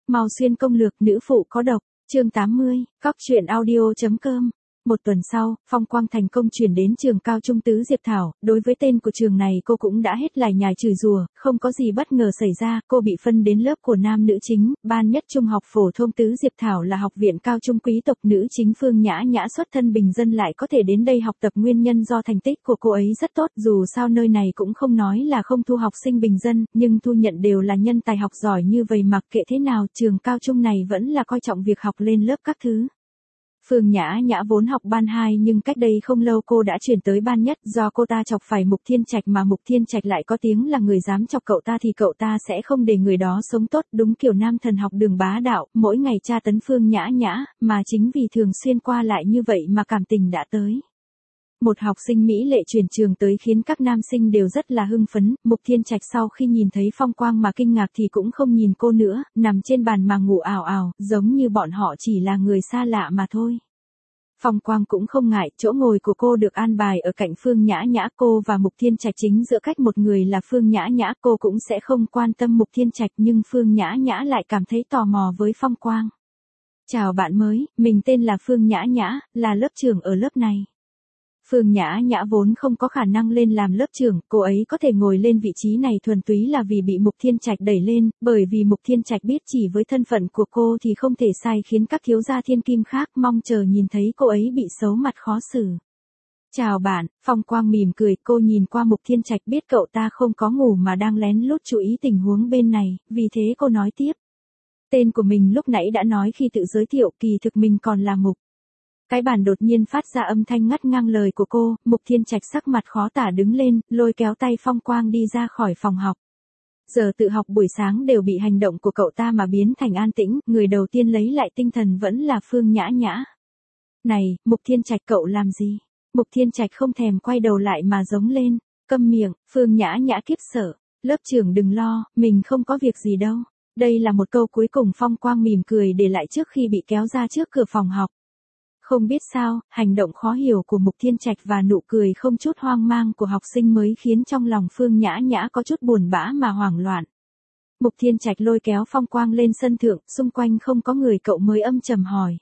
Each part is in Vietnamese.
Mao Xuyên công lược nữ phụ có độc, chương 80, cóc truyện audio.com. Một tuần sau, Phong Quang thành công chuyển đến trường cao trung Tứ Diệp Thảo, đối với tên của trường này cô cũng đã hết lải nhải chửi rủa, không có gì bất ngờ xảy ra, cô bị phân đến lớp của nam nữ chính, ban nhất trung học phổ thông Tứ Diệp Thảo là học viện cao trung quý tộc, nữ chính Phương Nhã Nhã xuất thân bình dân lại có thể đến đây học tập nguyên nhân do thành tích của cô ấy rất tốt, dù sao nơi này cũng không nói là không thu học sinh bình dân, nhưng thu nhận đều là nhân tài học giỏi như vậy, mặc kệ thế nào, trường cao trung này vẫn là coi trọng việc học lên lớp các thứ. Phương Nhã Nhã vốn học ban 2 nhưng cách đây không lâu cô đã chuyển tới ban nhất, do cô ta chọc phải Mục Thiên Trạch mà Mục Thiên Trạch lại có tiếng là người dám chọc cậu ta thì cậu ta sẽ không để người đó sống tốt, đúng kiểu nam thần học đường bá đạo, mỗi ngày tra tấn Phương Nhã Nhã, mà chính vì thường xuyên qua lại như vậy mà cảm tình đã tới. Một học sinh mỹ lệ chuyển trường tới khiến các nam sinh đều rất là hưng phấn, Mục Thiên Trạch sau khi nhìn thấy Phong Quang mà kinh ngạc thì cũng không nhìn cô nữa, nằm trên bàn mà ngủ ảo ảo, giống như bọn họ chỉ là người xa lạ mà thôi. Phong Quang cũng không ngại, chỗ ngồi của cô được an bài ở cạnh Phương Nhã Nhã, cô và Mục Thiên Trạch chính giữa cách một người là Phương Nhã Nhã, cô cũng sẽ không quan tâm Mục Thiên Trạch nhưng Phương Nhã Nhã lại cảm thấy tò mò với Phong Quang. Chào bạn mới, mình tên là Phương Nhã Nhã, là lớp trưởng ở lớp này. Phương Nhã Nhã vốn không có khả năng lên làm lớp trưởng, cô ấy có thể ngồi lên vị trí này thuần túy là vì bị Mục Thiên Trạch đẩy lên, bởi vì Mục Thiên Trạch biết chỉ với thân phận của cô thì không thể sai khiến các thiếu gia thiên kim khác, mong chờ nhìn thấy cô ấy bị xấu mặt khó xử. Chào bạn, Phong Quang mỉm cười, cô nhìn qua Mục Thiên Trạch biết cậu ta không có ngủ mà đang lén lút chú ý tình huống bên này, vì thế cô nói tiếp. Tên của mình lúc nãy đã nói khi tự giới thiệu, kỳ thực mình còn là Mục. Cái bàn đột nhiên phát ra âm thanh ngắt ngang lời của cô, Mục Thiên Trạch sắc mặt khó tả đứng lên, lôi kéo tay Phong Quang đi ra khỏi phòng học. Giờ tự học buổi sáng đều bị hành động của cậu ta mà biến thành an tĩnh, người đầu tiên lấy lại tinh thần vẫn là Phương Nhã Nhã. Này, Mục Thiên Trạch cậu làm gì? Mục Thiên Trạch không thèm quay đầu lại mà giống lên, câm miệng, Phương Nhã Nhã kiếp sợ, lớp trưởng đừng lo, mình không có việc gì đâu. Đây là một câu cuối cùng Phong Quang mỉm cười để lại trước khi bị kéo ra trước cửa phòng học. Không biết sao, hành động khó hiểu của Mục Thiên Trạch và nụ cười không chút hoang mang của học sinh mới khiến trong lòng Phương Nhã Nhã có chút buồn bã mà hoảng loạn. Mục Thiên Trạch lôi kéo Phong Quang lên sân thượng, xung quanh không có người, cậu mới âm trầm hỏi.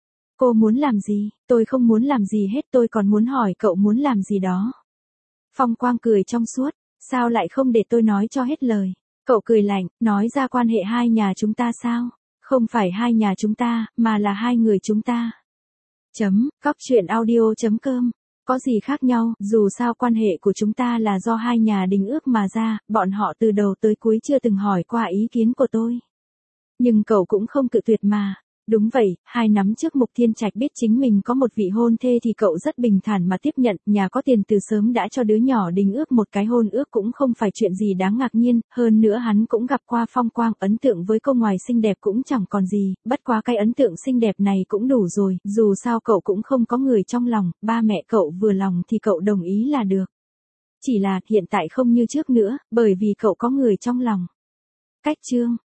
Cô muốn làm gì? Tôi không muốn làm gì hết, tôi còn muốn hỏi cậu muốn làm gì đó. Phong Quang cười trong suốt, sao lại không để tôi nói cho hết lời? Cậu cười lạnh, nói ra quan hệ hai nhà chúng ta sao? Không phải hai nhà chúng ta, mà là hai người chúng ta. Cóc truyện audio.com. Có gì khác nhau, dù sao quan hệ của chúng ta là do hai nhà đính ước mà ra, bọn họ từ đầu tới cuối chưa từng hỏi qua ý kiến của tôi. Nhưng cậu cũng không cự tuyệt mà. Đúng vậy, 2 năm trước Mục Thiên Trạch biết chính mình có một vị hôn thê thì cậu rất bình thản mà tiếp nhận, nhà có tiền từ sớm đã cho đứa nhỏ đính ước một cái hôn ước cũng không phải chuyện gì đáng ngạc nhiên, hơn nữa hắn cũng gặp qua Phong Quang, ấn tượng với cô ngoài xinh đẹp cũng chẳng còn gì, bất quá cái ấn tượng xinh đẹp này cũng đủ rồi, dù sao cậu cũng không có người trong lòng, ba mẹ cậu vừa lòng thì cậu đồng ý là được. Chỉ là hiện tại không như trước nữa, bởi vì cậu có người trong lòng. Cách chương